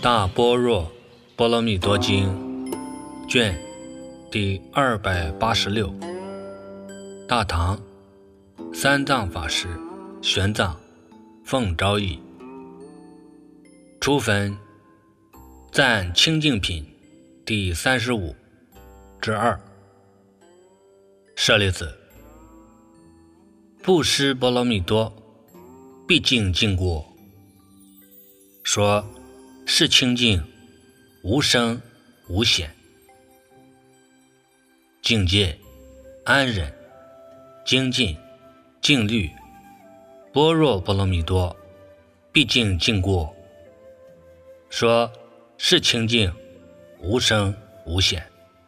大般若波罗蜜多经卷第286，大唐三藏法师玄奘奉诏译。初分赞清净品第35之2。舍利子，布施波罗蜜多，毕竟尽过，说是清净，无生无显，境界安忍、精进、静虑，般若波罗蜜多，毕竟尽过，说是清净，无生无显。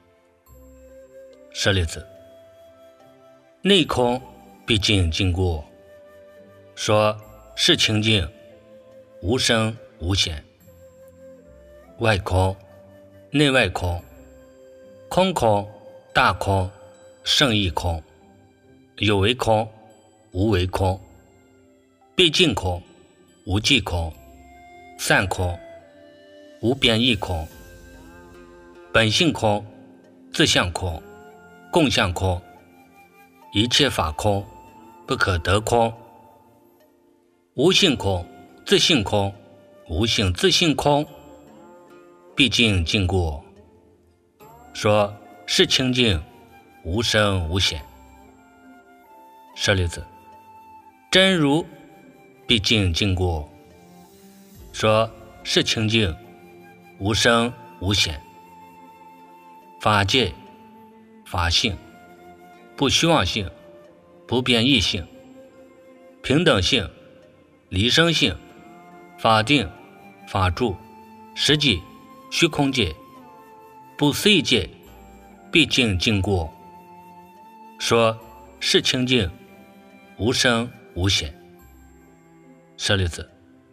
舍利子，内空毕竟尽过，说是清净，无生无显。外空、内外空，空空、大空、圣义空，有为空、无为空，毕竟空、无际空，散空、无边义空，本性空、自相空、共相空，一切法空，不可得空，无性空、自性空、无性自性空，毕竟尽过，说是清净，无生无显。舍利子，真如毕竟尽过，说是清净，无生无显。法界、法性、不虚妄性、不变异性、平等性、离生性、法定、法住、实际、虚空界、不思议界，毕竟尽过，说是清净，无生无显。舍利子，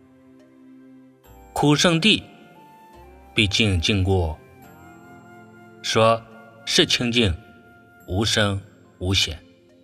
苦圣地毕竟尽过，说是清净，无生无显。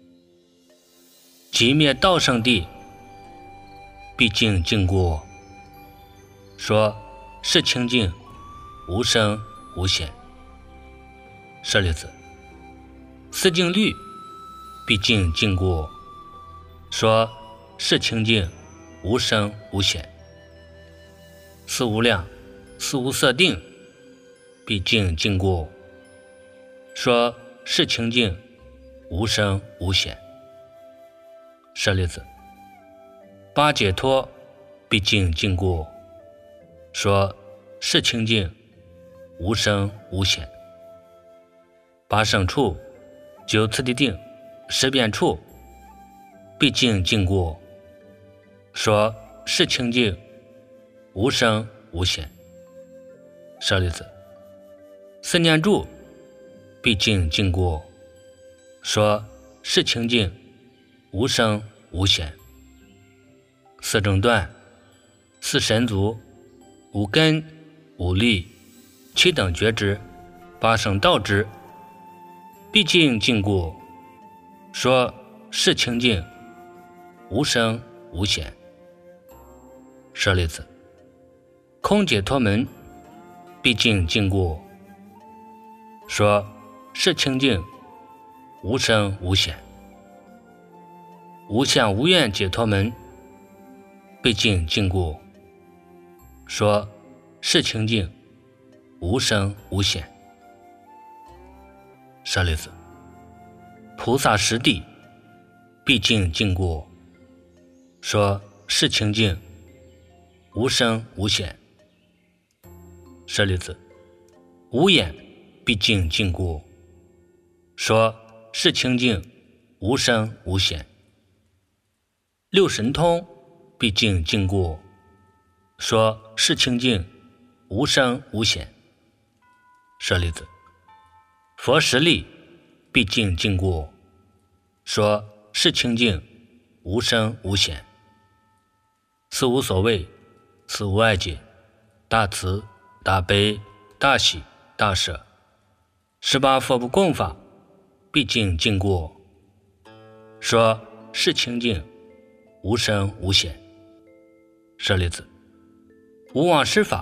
极灭道圣地毕竟尽过，说是清净，无生无显。舍利子，四境律毕竟尽过，说是清净，无生无显。四无量、四无色定毕竟尽过，说是清净，无生无显。舍利子，八解脱毕竟尽过，说是清净，无生无显。八胜处、九次第定、十遍处毕竟尽过，说是清净，无生无显。舍利子，四念住毕竟尽过，说是清净，无生无显。四正断、四神足、五根、五力、七等觉知、八圣道知毕竟尽过，说是清净，无生无显。舍利子，空解脱门毕竟尽过，说是清净，无生无显。无相无愿解脱门毕竟尽过，说是清净，无生无显。舍利子，菩萨实地毕竟尽过，说是清净，无生无显。舍利子，无眼毕竟尽过，说是清净，无生无显。六神通毕竟尽过，说是清净，无生无显。舍利子，佛实力毕竟尽过，说是清净，无生无显。四无所谓、四无碍解、大慈、大悲、大喜、大舍，18佛不共法毕竟尽过，说是清净，无生无显。舍利子，无妄施法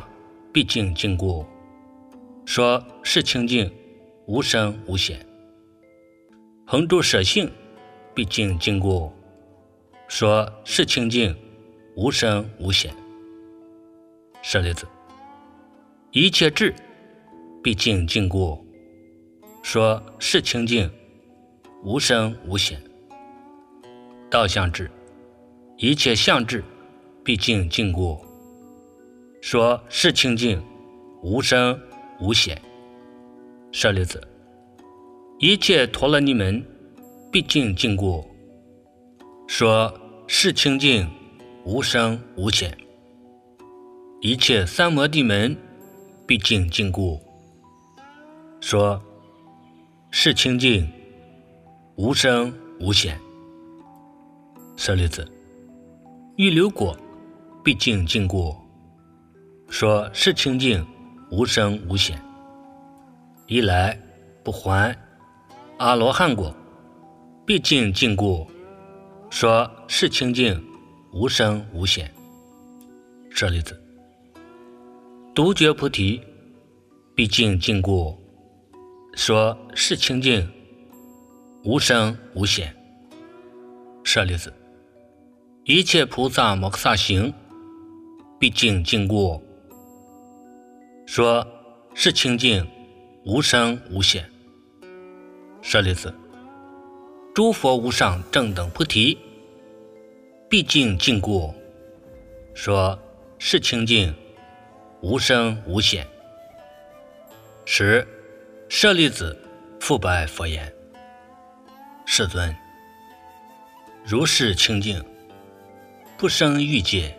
毕竟经过，说是清净，无生无显。恒住舍性，毕竟经过，说是清净，无生无显。舍利子，一切智，毕竟经过，说是清净，无生无显。道相智，一切相智，毕竟经过，说是清净，无生无显。舍利子，一切陀罗尼门，毕竟经过，说是清净，无生无显。一切三摩地门，毕竟经过，说是清净，无生无显。舍利子，欲流果，毕竟经过，说是清净，无生无显。一来不还，阿罗汉果，毕竟经过，说是清净，无生无显。舍利子，独觉菩提，毕竟经过，说是清净，无生无显。舍利子，一切菩萨摩诃萨行，毕竟经过，说是清净，无生无显。舍利子，诸佛无上正等菩提，毕竟经过，说是清净，无生无显。十，舍利子，复白佛言：世尊，如是清净，不生欲界。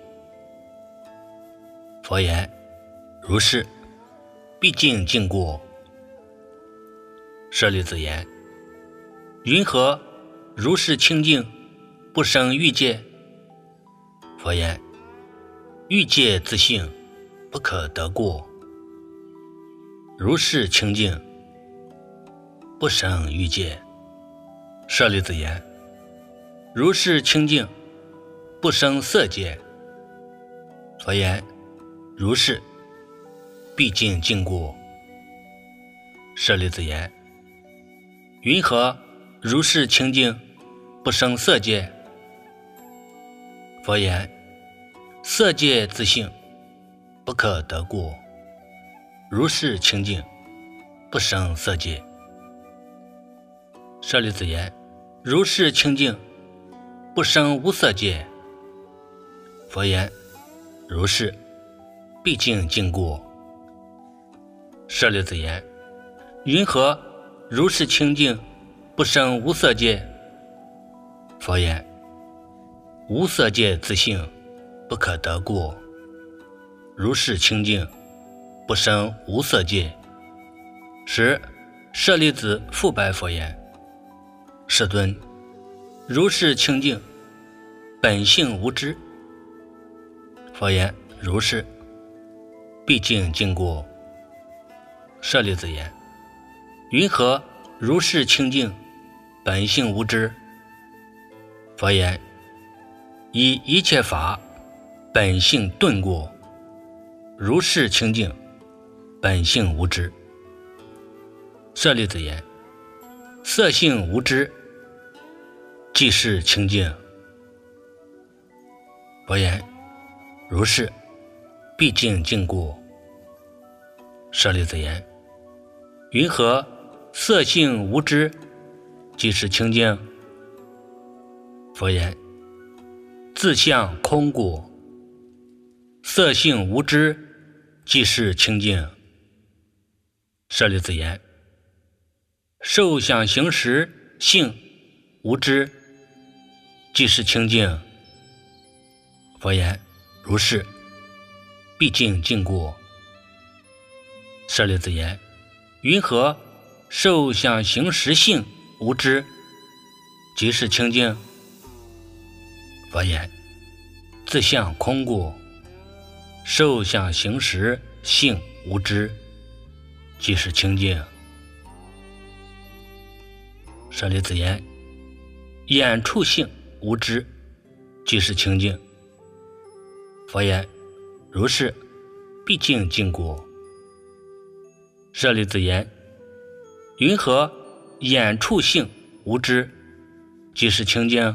佛言：如是，毕竟经过。舍利子言：云何如是清净，不生欲界？佛言：欲界自性，不可得过。如是清净，不生欲界。舍利子言：如是清净，不生色界。佛言：如是，毕竟经过。舍利子言：云何如是清净，不生色界？佛言：色界自性，不可得过。如是清净，不生色界。舍利子言：如是清净，不生无色界。佛言：如是，毕竟经过。舍利子言：云何如是清净，不生无色界？佛言：无色界自性，不可得过。如是清净，不生无色界。十，舍利子复白佛言：世尊，如是清净，本性无知。佛言：如是，毕竟经过。舍利子言：云何如是清净，本性无知？佛言：以一切法本性顿过，如是清净，本性无知。舍利子言：色性无知，即是清净。佛言：如是，毕竟经过。舍利子言：云何色性无知，即是清净？佛言：自相空过，色性无知，即是清净。舍利子言：受想行识性无知，即是清净。佛言：如是，毕竟经过。舍利子言：云何受想行识性无知，即是清净？佛言：自相空过，受想行识性无知，即是清净。舍利子言：眼触性无知，即是清净。佛言：如是， 毕竟尽过。舍利子言：云何眼触性无知，即是清净？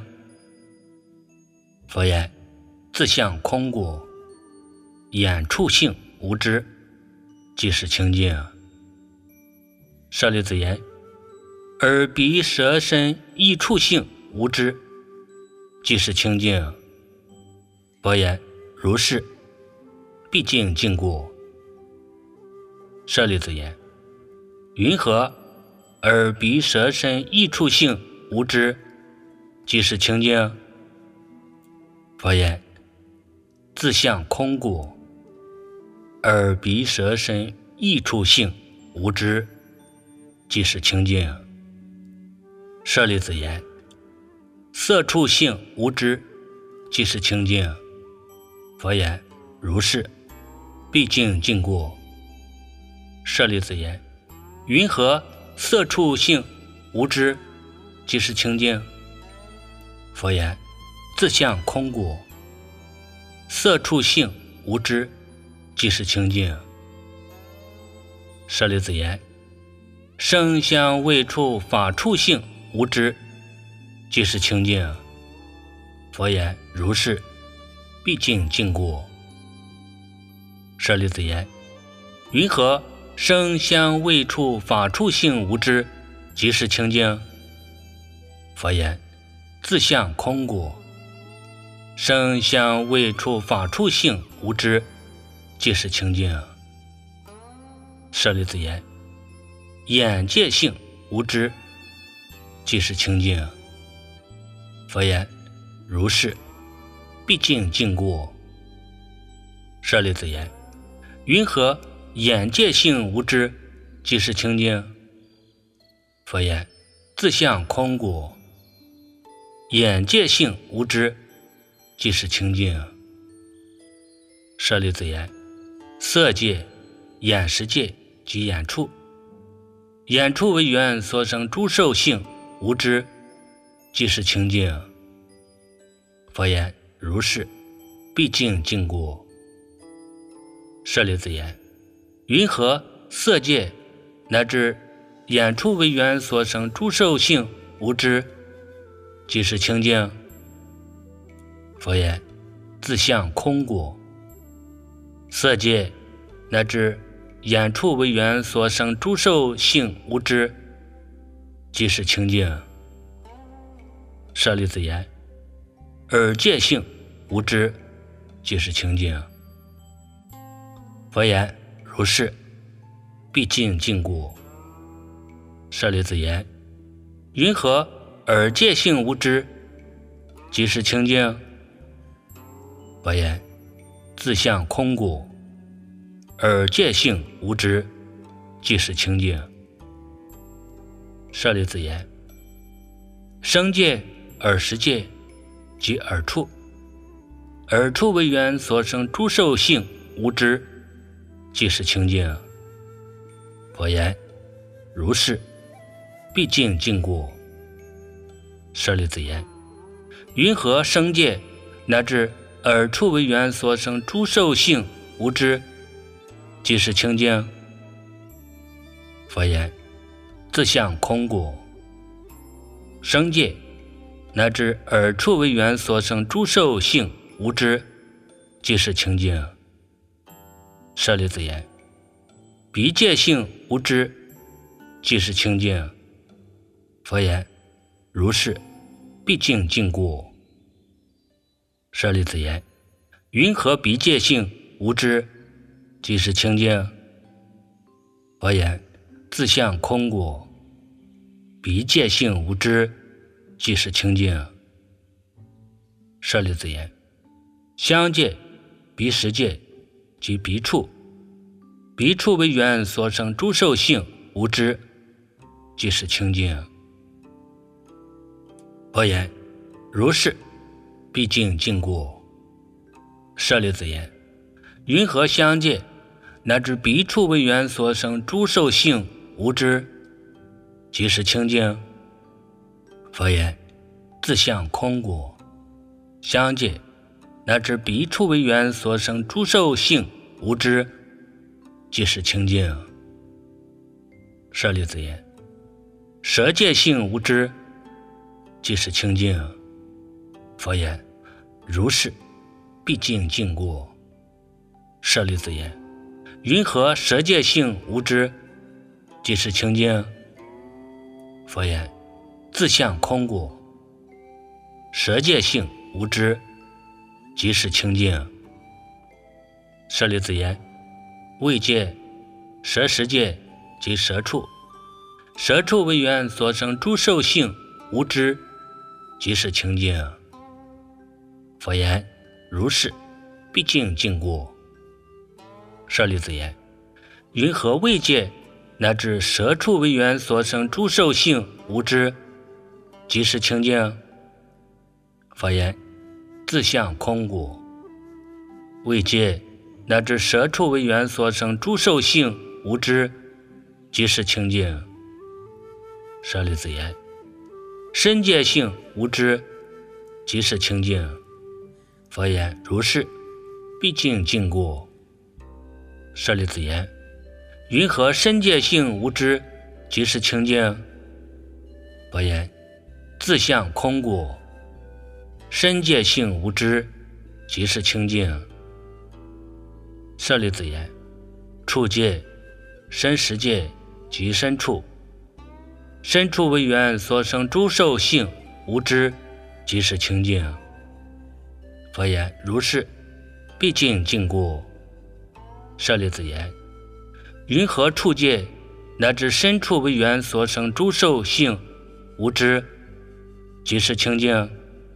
佛言：自相空故，眼触性无知，即是清净。舍利子言：耳鼻舌身意触性无知，即是清净。佛言：如是，毕竟尽过。舍利子言：云何耳鼻舌身意触性无知，即是清净？佛言：自相空故，耳鼻舌身意触性无知，即是清净。舍利子言：色触性无知，即是清净。佛言：如是，毕竟尽过。舍利子言：云何色触性无知，即是清净？佛言：自相空故，色触性无知，即是清净。舍利子言：声香味触法触性无知，即是清净。佛言：如是，毕竟尽过。舍利子言：云何声香味触法触性无知，即是清净？佛言：自相空故，声香味触法触性无知，即是清净。舍利子言：眼界性无知，即是清净。佛言：如是，毕竟尽过。舍利子言：云何眼界性无知，即是清净？佛言：自相空故，眼界性无知，即是清净。舍利子言：色界、眼识界及眼触，眼触为缘所生诸受性无知，即是清净。佛言：如是，毕竟尽过。舍利子言：云何色界乃至眼触为缘所生诸受性无知，即是清净？佛言：自相空故，色界乃至眼触为缘所生诸受性无知，即是清净。舍利子言：耳界性无知，即是清净。佛言：如是，毕竟尽过。舍利子言：云何耳界性无知，即是清净？佛言：自相空故，耳界性无知，即是清净。舍利子言：声界、耳识界及耳触，耳触为缘所生诸受性无知，即是清净。佛言：如是，毕竟尽过。舍利子言：云何声界乃至耳触为缘所生诸受性无知，即是清净？佛言：自相空故，声界乃至耳触为缘所生诸受性无知，即是清净。舍利子言：鼻界性无知，即是清净。佛言：如是，毕竟尽过。舍利子言：云何鼻界性无知，即是清净？佛言：自相空故，鼻界性无知，即是清净。舍利子言：香界、鼻识界及鼻触，鼻触为缘所生诸受性无知，即是清净。佛言：如是，毕竟尽过。舍利子言：云何香界乃至鼻触为缘所生诸受性无知，即是清净？佛言：自相空故，香界乃至鼻触为缘所生诸受性无知， 即是清净。舍利子言：舍戒性无知，即是清净。佛言：如是，毕竟尽过。舍利子言：云何舍戒性无知，即是清净？佛言：自相空过。舍戒性无知，即是清净。舍利子言：为戒、舍十戒及舍处，舍处为缘所生诸受性无知，即是清净。佛言：如是，毕竟尽过。舍利子言：云何为戒乃至舍处为缘所生诸受性无知，即是清净？佛言：自相空过。为戒乃至舍处为缘所生诸受性无知，即是清净。舍利子言：身戒性无知，即是清净。佛言：如是，毕竟尽过。舍利子言：云何身戒性无知，即是清净？佛言：自相空过。身戒性无知，即是清净。舍利子言：处戒、身十戒及身处，身处为缘所生诸受性无知，即是清净。佛言：如是，毕竟尽过。舍利子言：云何处戒乃至身处为缘所生诸受性无知，即是清净？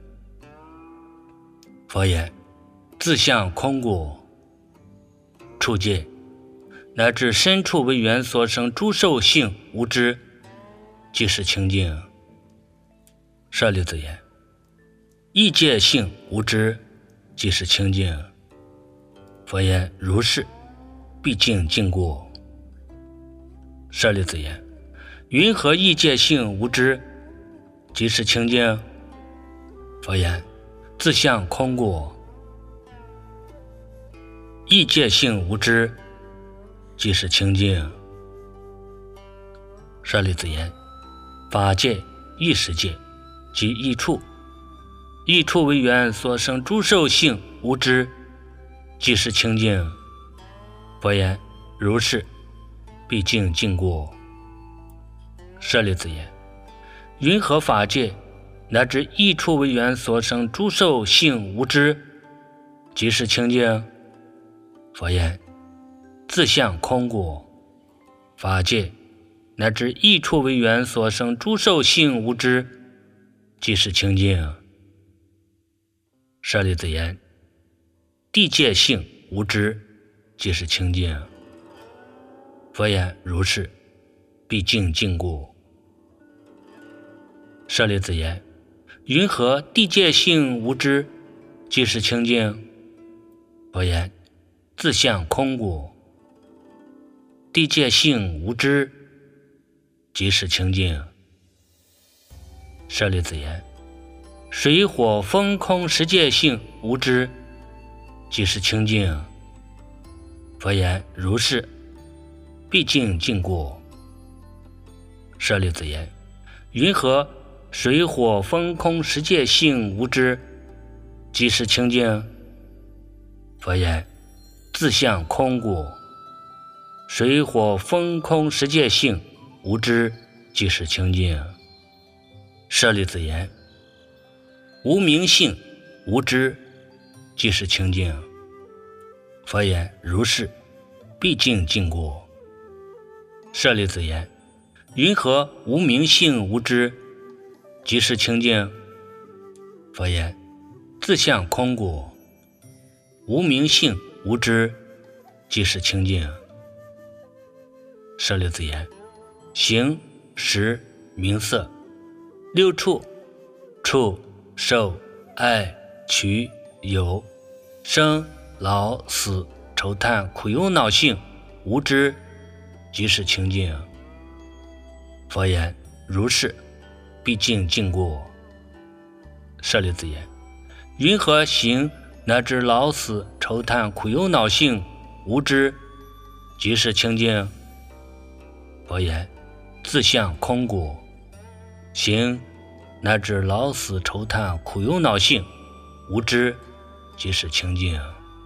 佛言：自相空过。处戒乃至身处为缘所生诸受性无知，即是清净。舍利子言：意界性无知，即是清净。佛言：如是，毕竟尽过。舍利子言：云何意界性无知，即是清净？佛言：自相空过。意界性无知，即是清净。舍利子言：法界、意识界及意处，意处为缘所生诸受性无知，即是清净。佛言：如是，毕竟尽过。舍利子言：云何法界乃至意处为缘所生诸受性无知，即是清净？佛言：自相空过。法界乃至意处为缘所生诸受性无知，即是清净。舍利子言：地界性无知，即是清净。佛言：如是，毕竟尽过。舍利子言：云何地界性无知，即是清净？佛言：自相空过。地界性无知，即是清净。舍利子言：水火风空十界性无知，即是清净。佛言：如是，毕竟尽过。舍利子言：云何水火风空十界性无知，即是清净？佛言：自相空过。水火风空十界性无知，即是清净。舍利子言：无明性无知，即是清净。佛言：如是，毕竟尽过。舍利子言：云何无明性无知，即是清净？佛言：自相空过。无明性无知，即是清净。舍利子言：形、识、名色、六处、触、受、爱、取、有、生、老、死、愁叹、苦忧恼性无知，即是清净。佛言：如是，毕竟尽过。舍利子言：云何行乃至老死愁叹苦忧恼性无知， 即是清净。佛言：自相空果，行乃至老死愁叹苦忧恼性，无知即是清净。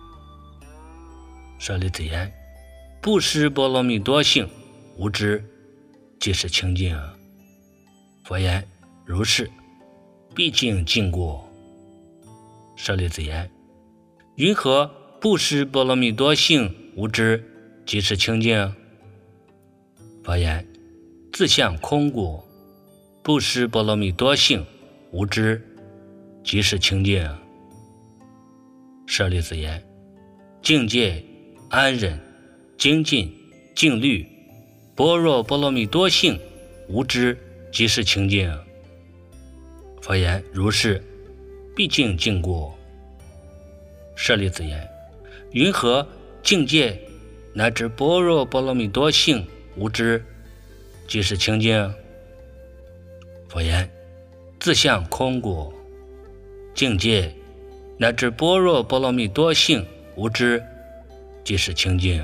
舍利子言：不识波罗蜜多性，无知即是清净。佛言：如是，毕竟尽过。舍利子言：云何不识波罗蜜多性，无知即是清净？佛言：自相空果，不识波罗蜜多性，无知即是清净。舍利子言：境界、安忍、精进、静虑、般若波罗蜜多性，无知即是清净。佛言：如是，毕竟尽过。舍利子言：云何境界乃至般若波罗蜜多性，无知即是清净？佛言：自相空果，境界乃至般若波罗蜜多性，无知即是清净。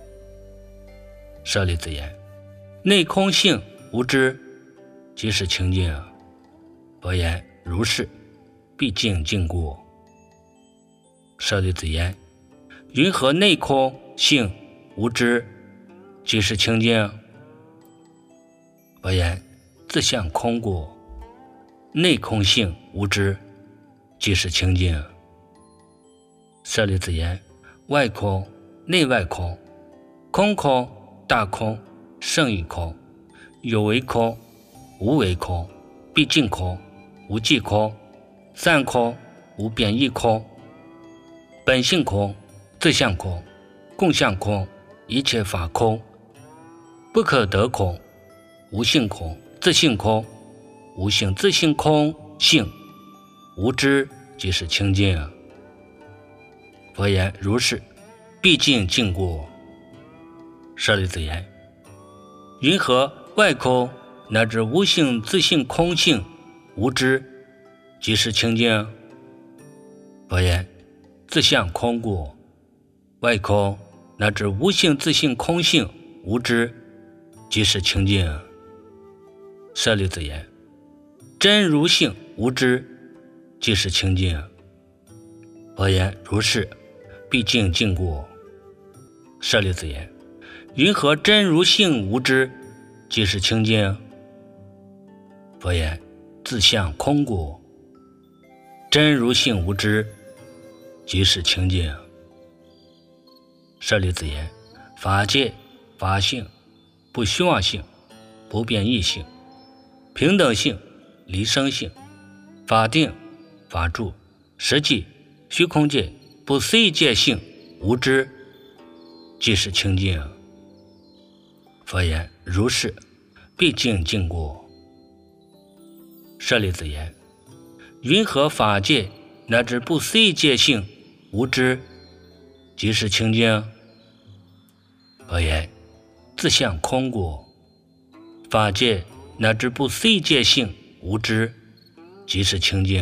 舍利子言：内空性无知即是清净。佛言：如是，毕竟尽过。舍利子言：云何内空性无知即是清净？佛言：自相空果，内空性无知即是清净。舍利子言：外空、内外空，空空、大空、胜义空，有为空、无为空，毕竟空、无际空，散空、无变异空，本性空、自相空、共相空，一切法空，不可得空、无性空、自性空、无性自性空性，无知即是清净。佛言：如是，毕竟尽过。舍利子言：云何外空乃至无性自性空性，无知即是清净？佛言：自相空果，外空乃至无性自性空性，无知即是清净。舍利子言：真如性无知即是清净。佛言：如是，毕竟尽过。舍利子言：云何真如性无知即是清净？佛言：自相空果，真如性无知即是清净。舍利子言：法界、法性、不虚妄性、不变异性、平等性、离生性、法定、法住、实际、虚空界、不思议界性无知即是清净。佛言：如是，毕竟尽过。舍利子言：云何法界乃至不思议界性无知即是清净？佛言：自相空果，法界乃至不思议界性无知即是清净。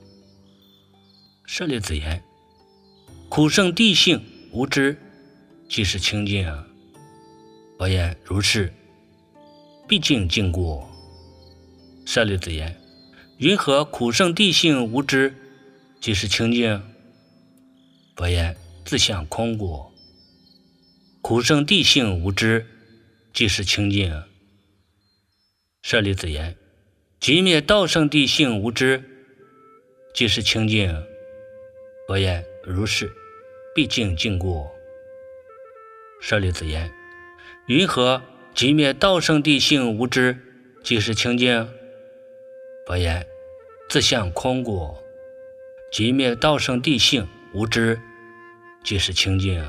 舍利子言：苦圣谛性无知即是清净。佛言：如是，毕竟尽过。舍利子言：云何苦圣谛性无知即是清净？佛言：自相空果，苦圣谛性无知即是清净。舍利子言：即灭道圣谛性无知即是清净。佛言：如是，毕竟尽过。舍利子言：云何即灭道圣谛性无知即是清净？佛言：自相空果，即灭道圣谛性无知即是清净。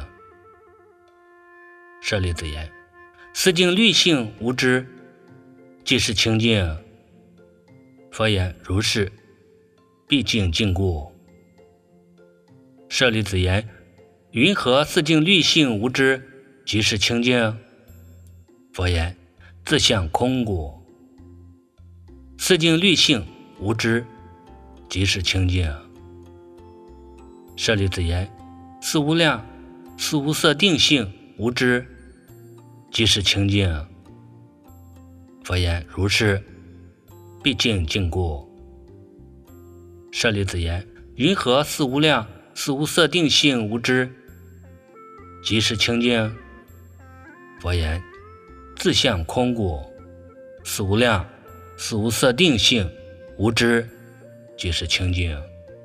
舍利子言：四境律性无知即是清净。佛言：如是，毕竟尽过。舍利子言：云何四境律性无知即是清净？佛言：自相空果，四境律性无知即是清净。舍利子言：四无量、四无色定性无知即是清净。佛言：如是，毕竟净故。舍利子言：云何四无量、四无色定性无知，即是清净？佛言：自相空故。四无量、四无色定性无知，即是清净。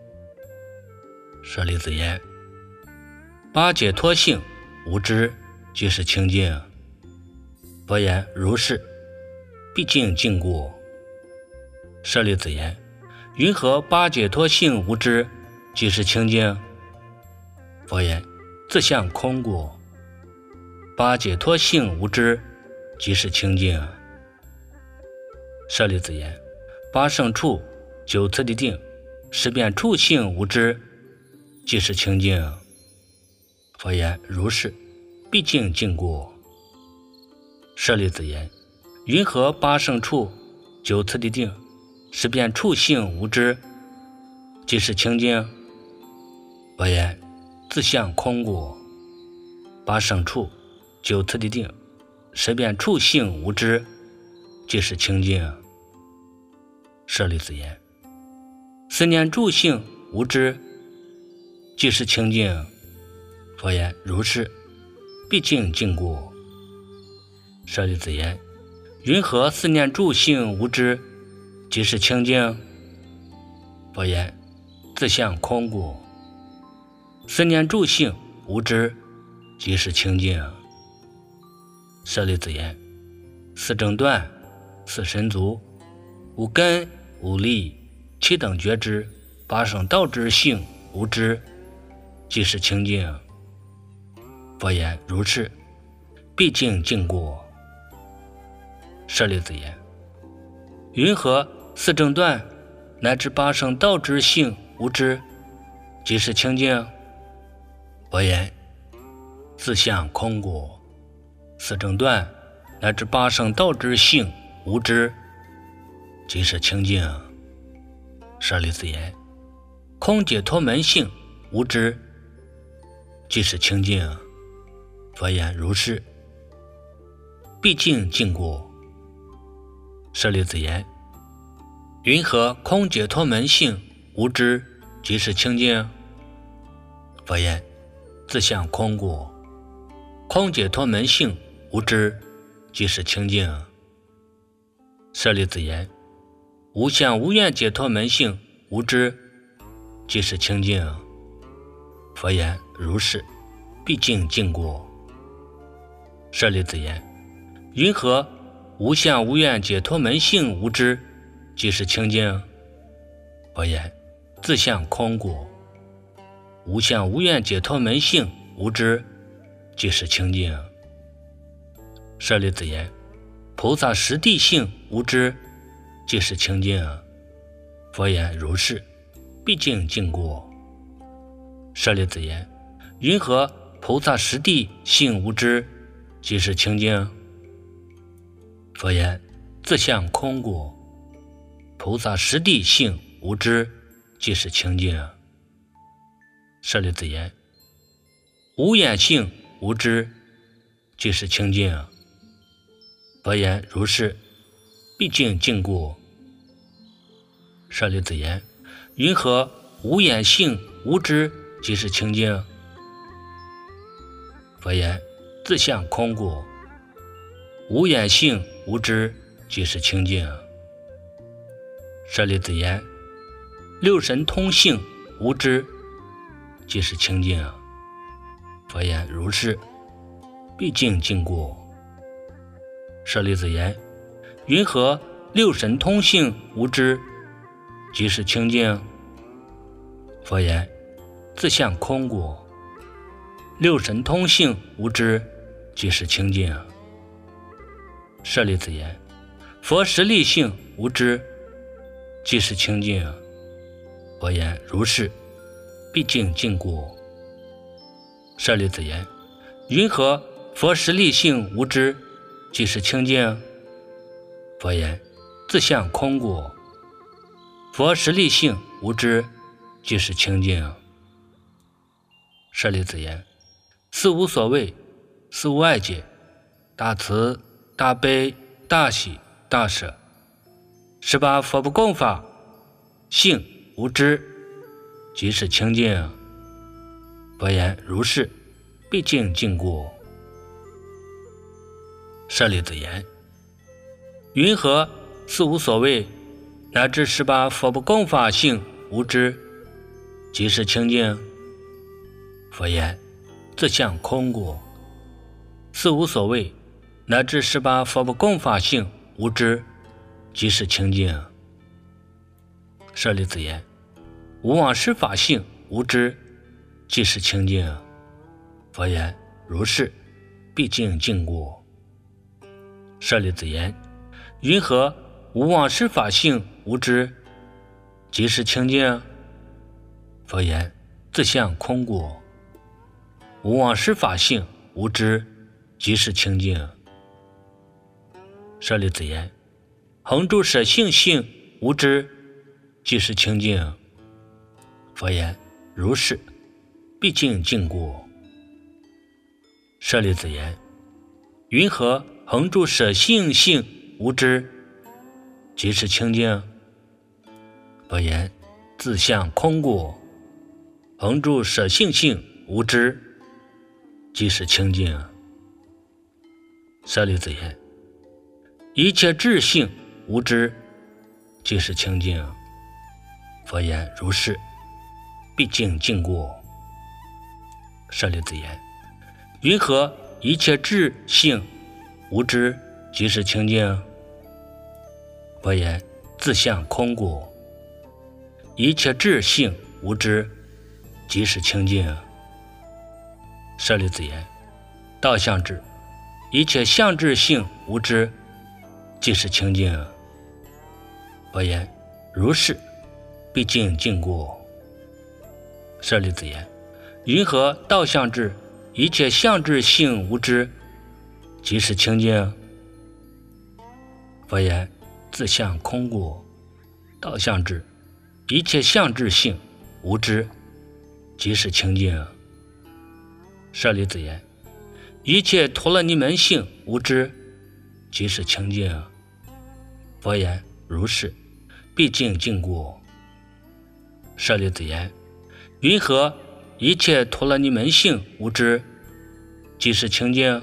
舍利子言：八解脱性无知，即是清净。佛言：如是，毕竟净故。舍利子言：云何八解脱性无知，即是清净？佛言：自相空故。八解脱性无知，即是清净。舍利子言：八胜处、九次第定、十遍处性无知，即是清净。佛言：如是，毕竟净故。舍利子言：云何八胜处、九次第定、十遍处性无知，即是清净？佛言：自相空故。八胜处、九次第定、十遍处性无知，即是清净。舍利子言：四念住性无知，即是清净。佛言：如是，毕竟净故。舍利子言：云何四念住性无知，即是清净？佛言：自相空故。四念住性无知，即是清净。舍利子言：四正断、四神足、五根、五力、七等觉知、八圣道之性无知，即是清净。佛言：如是，毕竟净故。舍利子言：云何四正断乃至八圣道之性无知，即是清净？佛言：自相空故。四正断乃至八圣道之性无知，即是清净。舍利子言：空解脱门性无知，即是清净。佛言：如是，毕竟净故。舍利子言：云何空解脱门性无知，即是清净？佛言：自相空故。空解脱门性无知，即是清净。舍利子言：无相无愿解脱门性无知，即是清净。佛言：如是，毕竟净故。舍利子言：云何无相无愿解脱门性无知，即是清净？佛言：自相空故。无相无愿解脱门性无知，即是清净。舍利子言：菩萨实地性无知，即是清净。佛言：如是，毕竟净故。舍利子言：云何菩萨实地性无知，即是清净？佛言：自相空故。菩萨实地性无知，即是清净。舍利子言：无眼性无知，即是清净。佛言：如是，毕竟净故。舍利子言：云何无眼性无知，即是清净？佛言：自相空故。无眼性无知，即是清净。舍利子言：六神通性无知，即是清净。佛言：如是，毕竟净故。舍利子言：云何六神通性无知，即是清净？佛言：自相空故。六神通性无知，即是清净。舍利子言：佛实力性无知，即是清净。佛言：如是，毕竟净故。舍利子言：云何佛实力性无知，即是清净？佛言：自相空故。佛实力性无知，即是清净。舍利子言：四无所谓，四无碍解， 大慈、大悲、大喜、大舍。18佛不共法性无知，即是清净。佛言：如是，毕竟尽过。舍利子言：云何四无所谓，乃至18佛不共法性无知，即是清净？佛言：自相空过。四无所谓，乃至18佛不共法性无知，即是清净。舍利子言：无妄施法性无知，即是清净。佛言：如是，毕竟尽过。舍利子言：云何无妄施法性无知，即是清净？佛言：自相空过。无妄施法性无知，即是清净。舍利子言：恒住舍性性无知，即是清净。佛言：如是，毕竟尽过。舍利子言：云何恒住舍性性无知，即是清净？佛言：自相空过。恒住舍性性无知，即是清净。舍利子言：一切智性无知，即是清净。佛言：如是，毕竟尽过。舍利子言：云何一切智性无知，即是清净？佛言：自相空过。一切智性无知，即是清净。舍利子言：道相智，一切相智性无知，即是清净。佛言：如是，毕竟尽过。舍利子言：云何道相智，一切相智性无知，即是清净？佛言：自相空过。道相智，一切相智性无知，即是清净。舍利子言：一切陀罗尼门性无知，即是清净。佛言：如是，毕竟尽过。舍利子言：云何一切陀罗尼门性无知，即是清净？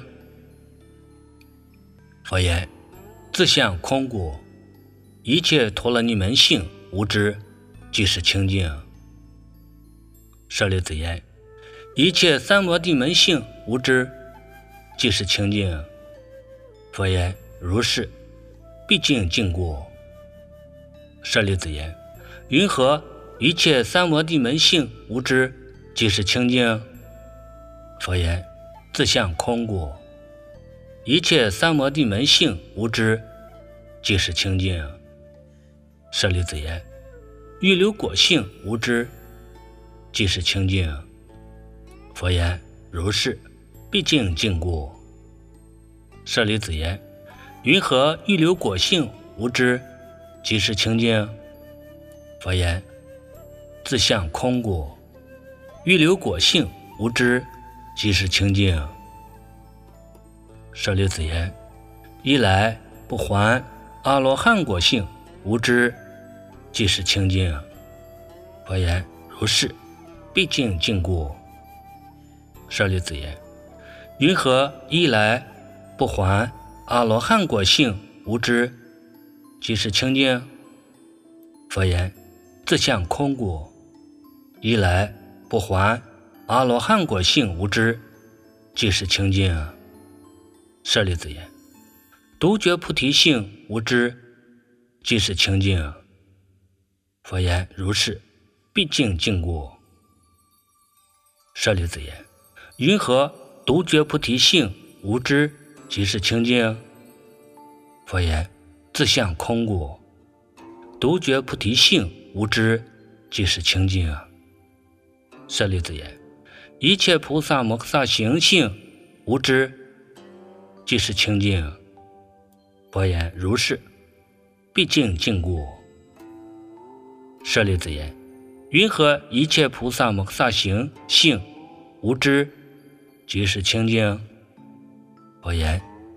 佛言：自相空过。一切陀罗尼门性无知，即是清净。舍利子言：一切三摩地门性无知，即是清净。佛言：如是，毕竟尽过。舍利子言：云何一切三摩地门性无知，即是清净？佛言：自相空过。一切三摩地门性无知，即是清净。舍利子言：预流果性无知，即是清净。佛言：如是，毕竟尽过。舍利子言：云何预流果性无知，即是清净？佛言：自相空过。预流果性无知，即是清净。舍利子言：一来不还阿罗汉果性无知，即是清净。佛言：如是，毕竟尽过。舍利子言：云何一来不还阿罗汉果性无知，即是清净？佛言：自相空过。一来不还阿罗汉果性无知，即是清净。舍利子言：独觉菩提性无知，即是清净。佛言：如是，毕竟尽过。舍利子言：云何独觉菩提性无知，即是清净？佛言：自相空过。独觉菩提性无知，即是清净。舍利子言：一切菩萨摩诃萨行性无知，即是清净。佛言：如是，毕竟尽过。舍利子言：云何一切菩萨摩诃萨行性无知，即是清净？佛言：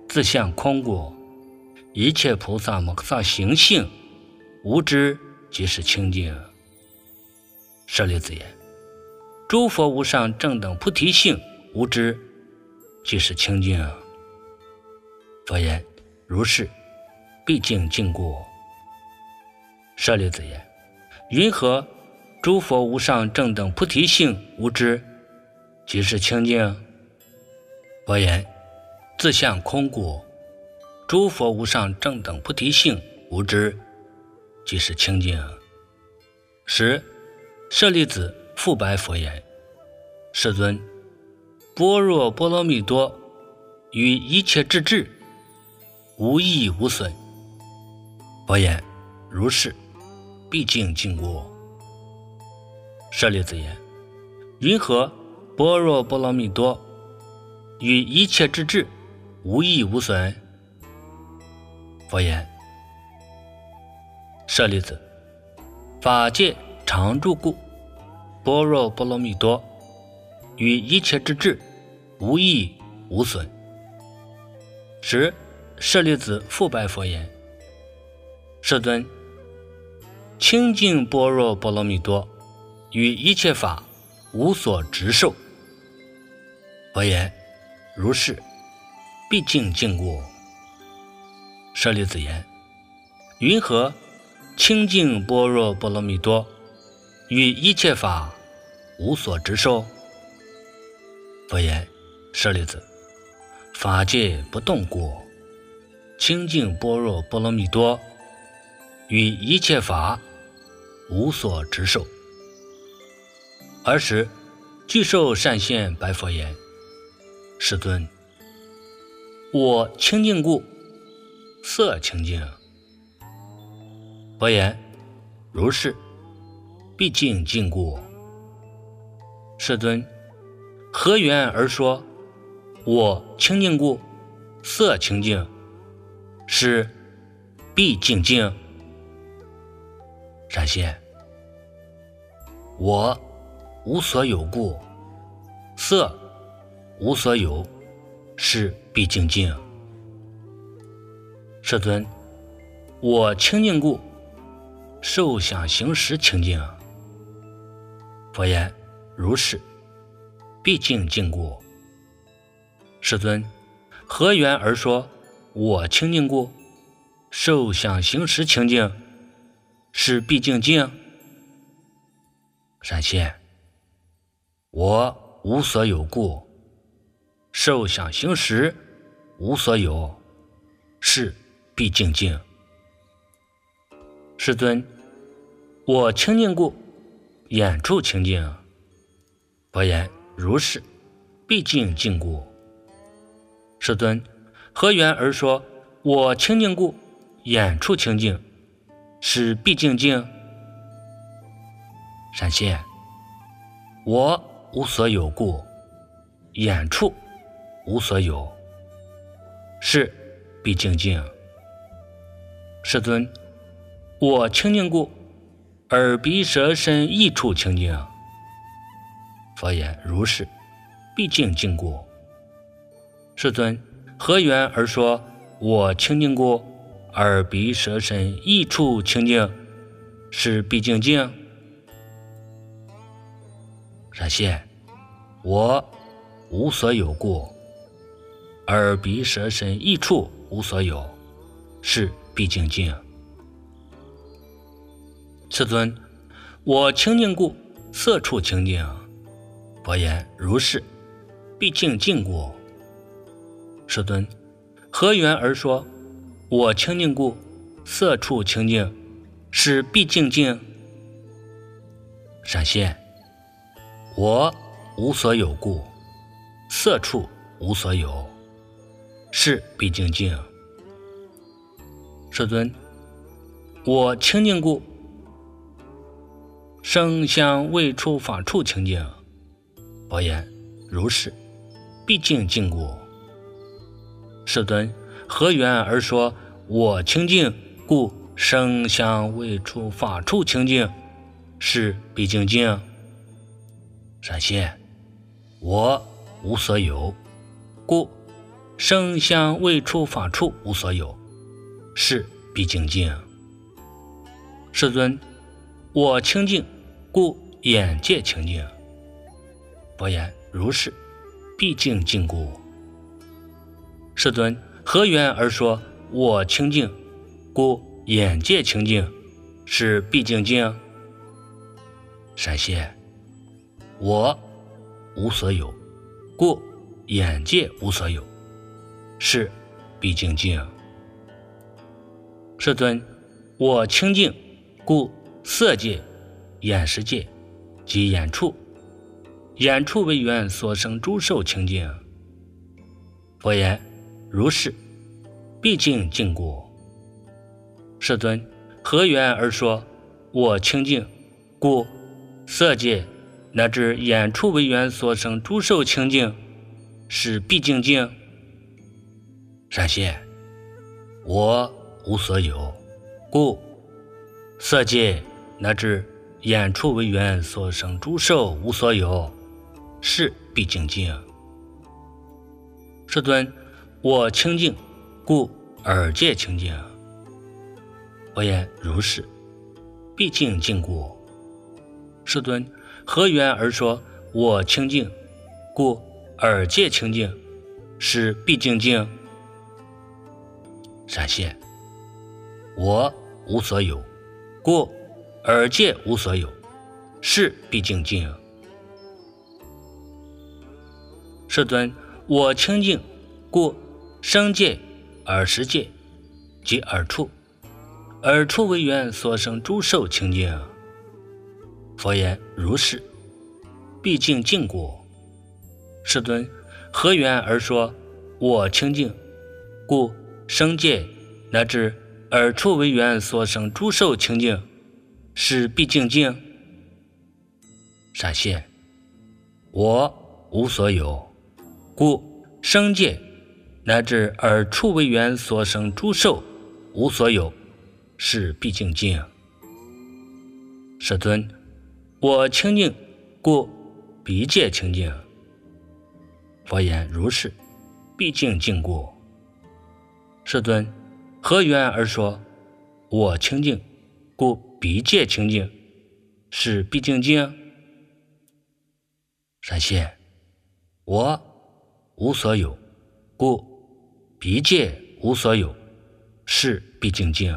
自相空故，一切菩萨摩诃萨行性，无知即是清净。舍利子言：诸佛无上正等菩提性，无知即是清净。佛言：如是，毕竟净故。舍利子言：云何诸佛无上正等菩提性，无知即是清净？佛言：自相空故，诸佛无上正等菩提性，无知即是清净。时舍利子复白佛言：世尊，般若波罗蜜多于一切智智，无益无损。佛言：如是，毕竟净故。舍利子言：云何般若波罗蜜多于一切智智，无益无损？佛言：舍利子，法界常住故，般若波罗蜜多于一切智智，无益无损。时舍利子复白佛言：世尊，清净般若波罗蜜多于一切法无所执受。佛言：如是，毕竟净故。舍利子言：云何清净般若波罗蜜多于一切法无所执受？佛言：舍利子，法界不动故，清净般若波罗蜜多于一切法无所执受。尔时具寿善现白佛言：世尊，我清净故，色清净。佛言：如是，毕竟净故。世尊，何缘而说我清净故，色清净，是毕竟净？善现，我无所有故，色无所有，是毕竟净。世尊，我清净故，受想行识清净。佛言：如是，毕竟净故。世尊，何缘而说我清净故，受想行识清净，是毕竟净？善现，我无所有故，受想行识无所有，是毕竟净。世尊，我清净故，眼处清净。佛言：如是，毕竟净故。世尊，何缘而说我清净故，眼处清净，是毕竟净？善现，我无所有故，眼处无所有，是毕竟净。世尊，我清净故，耳鼻舌身意处清净。佛言：如是，毕竟净故。世尊，何缘而说我清净故，耳鼻舌身意处清净，是毕竟净？善现，我无所有故，耳鼻舌身意处无所有，是毕竟净。世尊，我清净故，色处清净。佛言：如是，毕竟净故。世尊，何缘而说我清净故，色处清净，是毕竟净？善现，我无所有故，色处无所有，是毕竟净。世尊，我清净故，声香味触法处清净。佛言：如是，毕竟净故。世尊，何缘而说我清净故，声香味触法处清净，是毕竟净？善现，我无所有故， 声香味触法处无所有，是毕竟净。世尊，我清净，故眼界清净。佛言：如是，毕竟净故。世尊，何缘而说我清净，故眼界清净，是毕竟净？闪现，我无所有，故眼界无所有，是毕竟净。世尊，我清净，故色界、眼识界及眼处，眼处为缘所生诸受清净。佛言：如是，毕竟净故。世尊，何缘而说我清净，故色界乃至眼处为缘所生诸受清净，是毕竟净？闪现，我无所有，故色界乃至眼处为缘所生诸受无所有，是毕竟净。世尊，我清净，故耳界清净。佛言：如是，毕竟净故。世尊，何缘而说我清净，故耳界清净，是毕竟净？闪现，我无所有，故耳界无所有，是毕竟净。世尊，我清净，故声界、耳识界及耳处，耳处为缘所生诸受清净。佛言：如是，毕竟净故。世尊，何缘而说我清净，故声界乃至耳处为缘所生诸受清净，是毕竟净？闪现，我无所有，故声界乃至耳处为缘所生诸受无所有，是毕竟净。世尊，我清净，故鼻界清净。佛言：如是，毕竟净故。世尊，何缘而说我清净，故鼻界清净，是毕竟净？闪现，我无所有，故鼻界无所有，是毕竟净。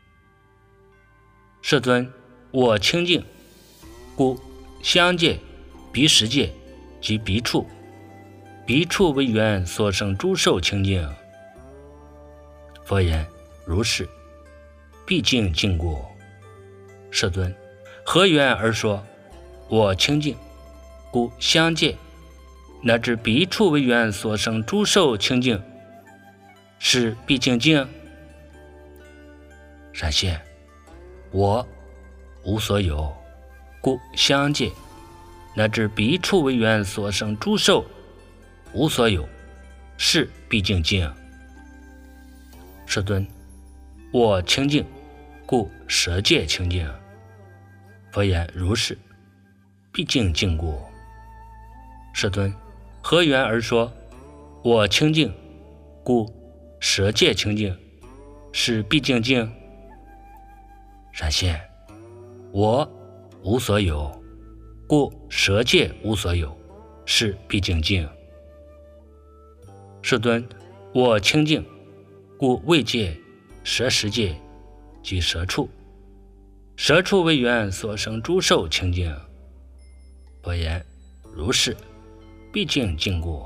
世尊，我清净，故香界、鼻识界及鼻处，鼻处为缘所生诸受清净。佛言：如是，毕竟净故。世尊，何缘而说我清净，故香界乃至鼻处为缘所生诸受清净，是毕竟净？闪现，我无所有，故香界乃至鼻处为缘所生诸受无所有，是毕竟净。世尊，我清净，故舌界清净。佛言：如是，毕竟净故。世尊，何缘而说我清净，故舌界清净，是毕竟净？闪现，我无所有，故舌界无所有，是毕竟净。世尊，我清净，故味界、舌识界及舌处，舌处为缘所生诸受清净。佛言：如是，毕竟净故。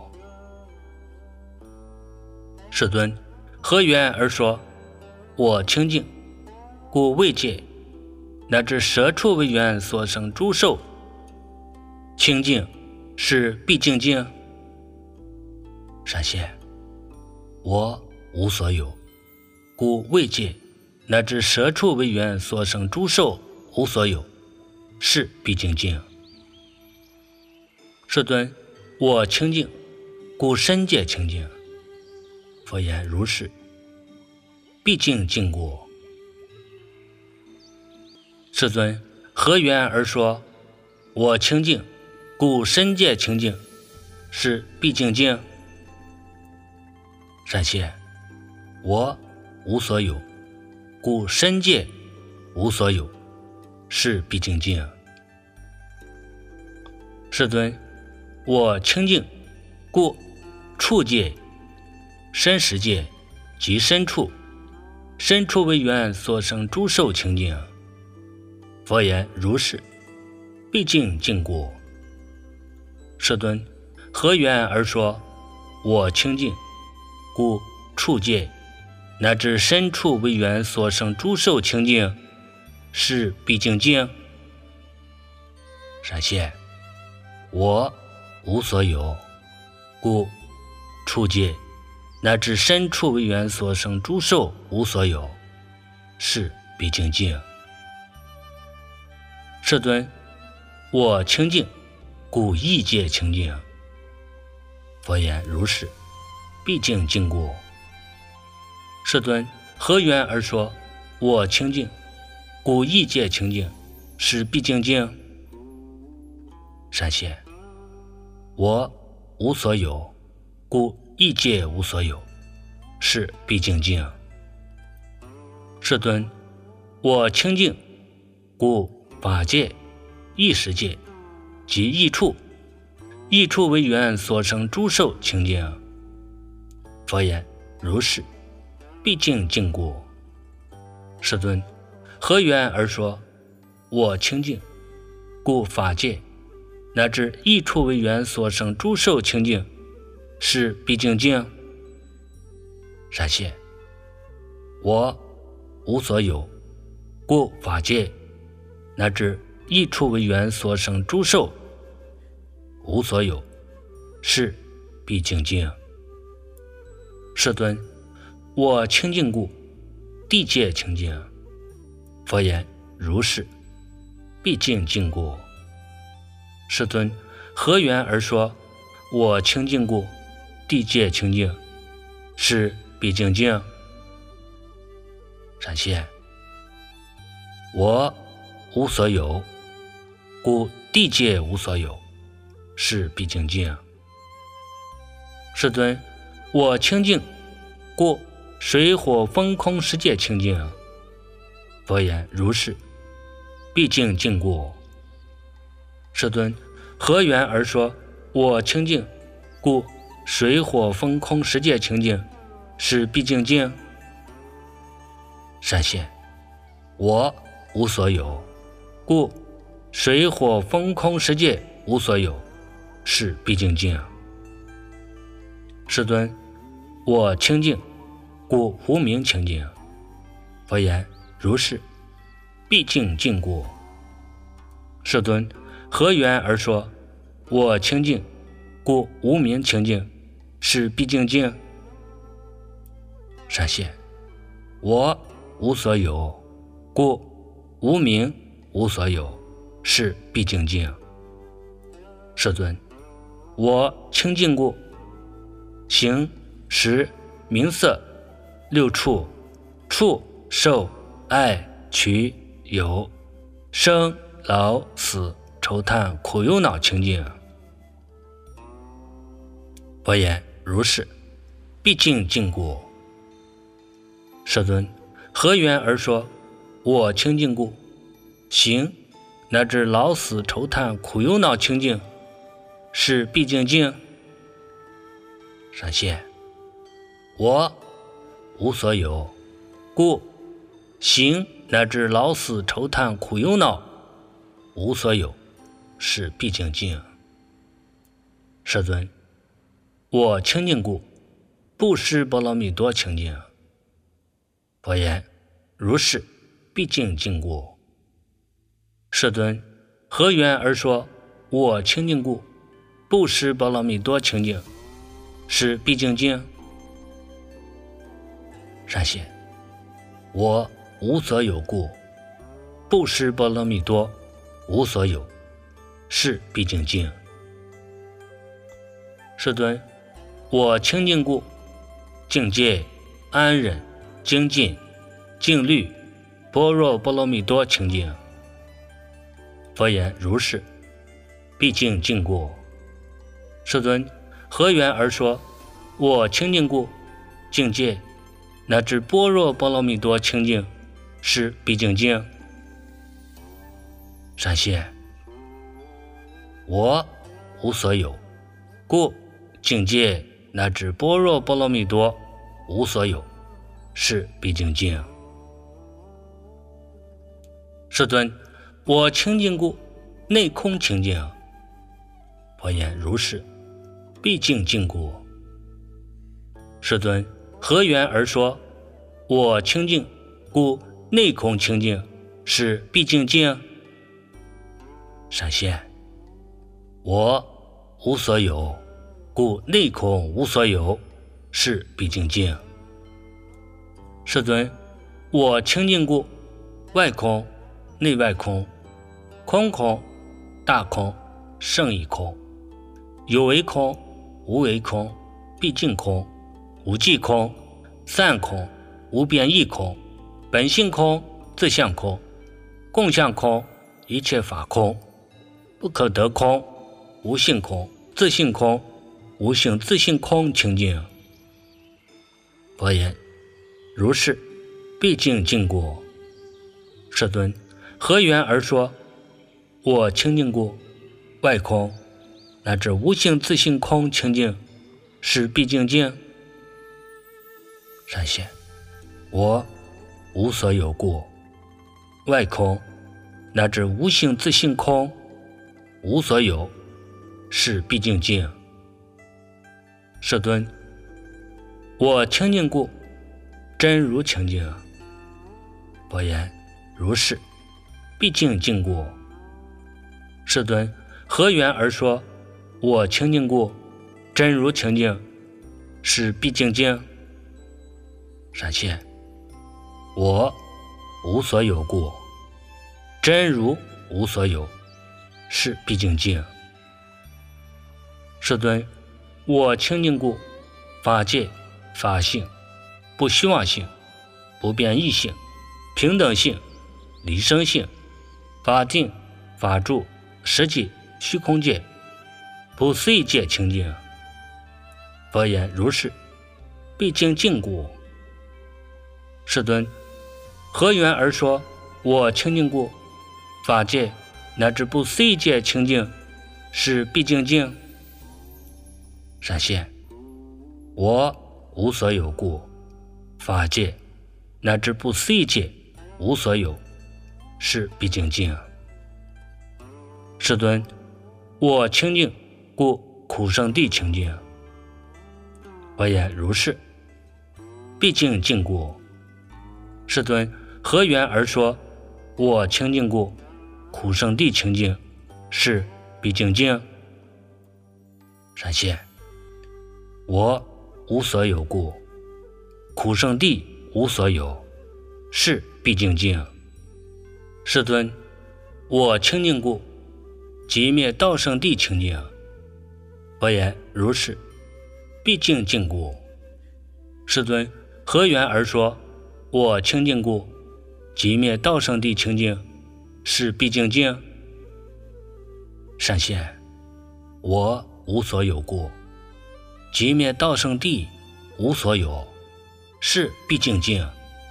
世尊，何缘而说我清净，故味界乃至舌处为缘所生诸受清净，是毕竟净？闪现，我无所有，故味界乃至舌处为缘所生诸受无所有，是毕竟净。世尊，我清净，故身界清净。佛言：如是，毕竟净故。世尊，何缘而说我清净，故身界清净，是毕竟净？ 善谢，我无所有，故身界无所有，是毕竟净。世尊，我清净，故处界、身识界及身处，身处为缘所生诸受清净。佛言：如是，毕竟净故。世尊，何缘而说我清净，故处界乃至身处为缘所生诸受清净，是毕竟净？善谢，我无所有，故处界乃至身处为缘所生诸受无所有，是毕竟净。世尊，我清净，故异界清净。佛言：如是，毕竟净故。世尊，何缘而说我清净，故异界清净，是毕竟净？善谢，我无所有，故异界无所有，是毕竟净。世尊，我清净，故法界、异识界及异处，异处为缘所生诸受清净。佛言：如是，毕竟净故。世尊，何缘而说我清净，故法界乃至异处为缘所生诸受清净，是毕竟净？善谢，我无所有，故法界乃至异处为缘所生诸受无所有，是毕竟净。世尊，我清净故地界清净。佛言：如是，毕竟净故。世尊，何缘而说我清净故地界清净，是毕竟净？善谢，我无所有，故地界无所有，是毕竟净。世尊，我清净，故水火风空世界清净。佛言：如是，毕竟净故。世尊，何缘而说我清净，故水火风空世界清净，是毕竟净？善谢，我无所有，故水火风空世界无所有，是毕竟净。世尊，我清净，故无明清净。佛言：如是，毕竟净故。世尊，何缘而说我清净，故无明清净，是毕竟净？善谢，我无所有，故无明无所有，是毕竟净。世尊，我清净故形、识、名色、六处、触、受、爱、取、有、生、老、死、愁叹、苦忧恼清净。佛言：如是，毕竟净故。世尊，何缘而说我清净故行乃至老死愁叹苦忧恼清净，是毕竟净？善谢，我无所有，故行乃至老死愁叹苦忧恼无所有，是毕竟净。世尊，我清净故布施波罗蜜多清净。佛言：如是，毕竟净故。世尊，何缘而说我清净故布施波罗蜜多清净，是毕竟净？善谢，我无所有故布施波罗蜜多无所有，是毕竟净。世尊，我清净故境界、安忍、精进、静虑、般若波罗蜜多清净。佛言：如是，毕竟净故。世尊，何缘而说我清净故境界乃至般若波罗蜜多清净是毕竟净。闪现我无所有，故境界乃至般若波罗蜜多无所有是毕竟净。世尊，我清净故，内空清净。佛言：如是，毕竟净故。世尊，何缘而说我清净故内空清净是毕竟净？闪现我无所有，故内空无所有是毕竟净。世尊，我清净故，外空内外空，空空大空胜义空，有为空无为空，毕竟空无际空，散空无边异空，本性空自相空，共相空一切法空，不可得空无性空自性空，无性自性空清净。佛言：如是，毕竟净故。世尊，何缘而说我清净故，外空乃至无性自性空清净是毕竟净？闪现我无所有故，外空乃至无性自性空无所有是毕竟净。世尊，我清净故，真如清净。佛言：如是，毕竟净故。世尊，何缘而说我清净故，真如清净是毕竟净？闪现我无所有故，真如无所有是毕竟净。世尊，我清净故，法界法性不虚妄性不变异性平等性离生性法定法住实际虚空界不思议界清净。佛言：如是，毕竟净故。世尊，何缘而说我清净故，法界乃至不思议界清净是毕竟净？闪现我无所有故，法界乃至不思议界无所有是毕竟净。世尊，我清净故苦圣地清净。佛言：如是，毕竟净故。世尊，何缘而说我清净故，苦圣地清净是毕竟净？闪现我无所有故，苦圣地无所有是毕竟净。世尊，我清净故，即灭道圣地清净。佛言：如是，毕竟净故。世尊，何缘而说我清净故，即灭道圣地清净是毕竟净？闪现我无所有故，即灭道圣地无所有是毕竟净。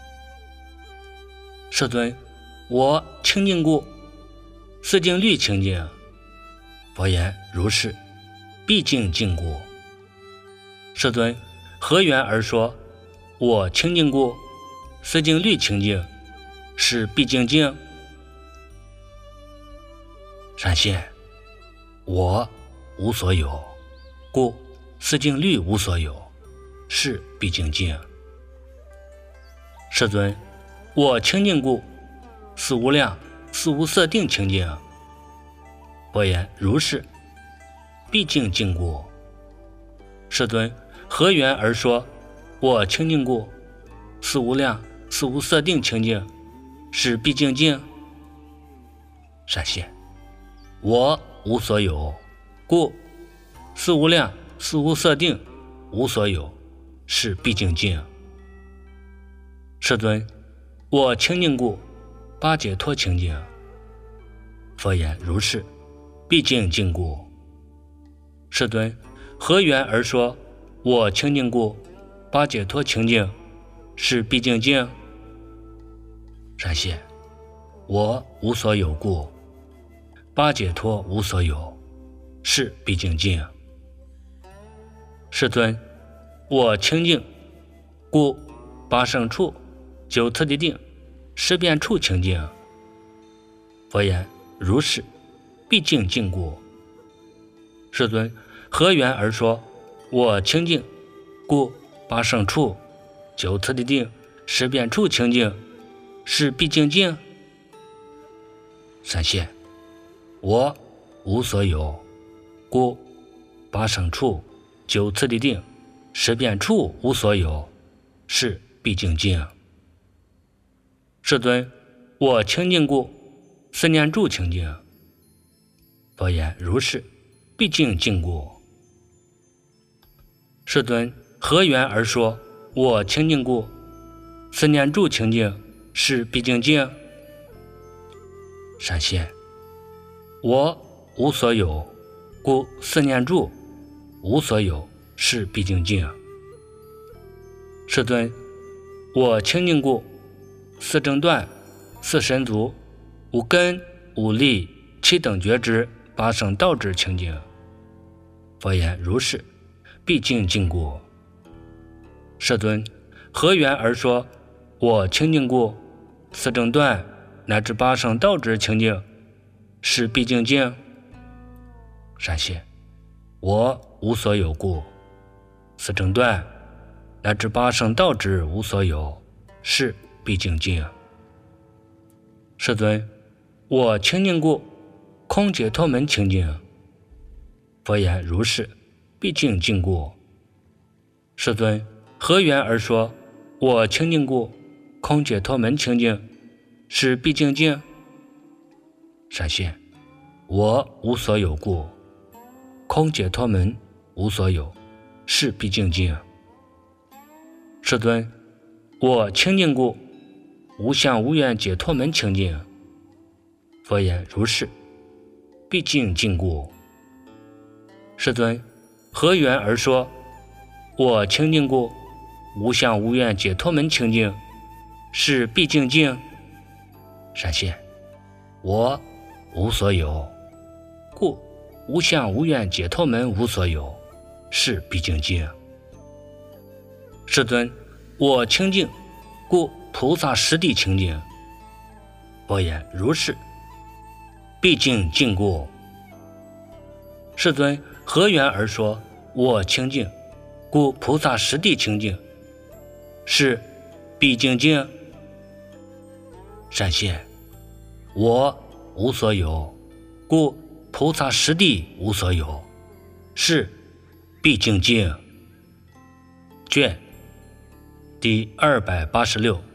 世尊，我清净故，四境律清净。佛言：如是，毕竟净故。世尊，何缘而说我清净故，四境律清净是毕竟净？闪现我无所有故，四境律无所有是毕竟净。世尊，我清净故，四无量四无色定清净。佛言：如是，毕竟净故。世尊，何缘而说我清净故，四无量四无色定清净是毕竟净？闪现我无所有故，四无量四无色定无所有是毕竟净。世尊，我清净故，八解脱清净。佛言：如是，毕竟净故。世尊，何缘而说我清净故， 八解脱清净，是毕竟净。闪现，我无所有故，八解脱无所有，是毕竟净。世尊，我清净，故八胜处、九次第定、十遍处清净。佛言：如是，毕竟净故。世尊，何缘而说我清净，故八胜处、九次第定、十遍处清净，是毕竟净？闪现，我无所有，故八胜处、九次第定、十遍处无所有，是毕竟净。世尊，我清净故，四念住清净。佛言：如是，毕竟净故。世尊，何缘而说我清净故，四念住清净，是毕竟净？闪现，我无所有，故四念住无所有，是毕竟净。世尊，我清净故，四正断、四神足、五根、五力、七等觉知、八圣道之清净。佛言：如是，毕竟净故。世尊，何缘而说我清净故，四正断乃至八圣道之清净，是毕竟净？闪现，我无所有故，四正断乃至八圣道之无所有，是毕竟净。世尊，我清净故，空解脱门清净。佛言：如是，毕竟净故。世尊，何缘而说我清净故，空解脱门清净，是毕竟净？闪现，我无所有故，空解脱门无所有，是毕竟净。世尊，我清净故，无相无愿解脱门清净。佛言：如是，毕竟净故。世尊，何缘而说我清净故，无相无愿解脱门清净，是毕竟净？闪现，我无所有，故无相无愿解脱门无所有，是毕竟净。世尊，我清净，故菩萨实地清净。佛言：如是，毕竟净故。世尊，何缘而说我清净，故菩萨实地清净，是毕竟净？闪现，我无所有，故菩萨实地无所有，是毕竟净。卷第286。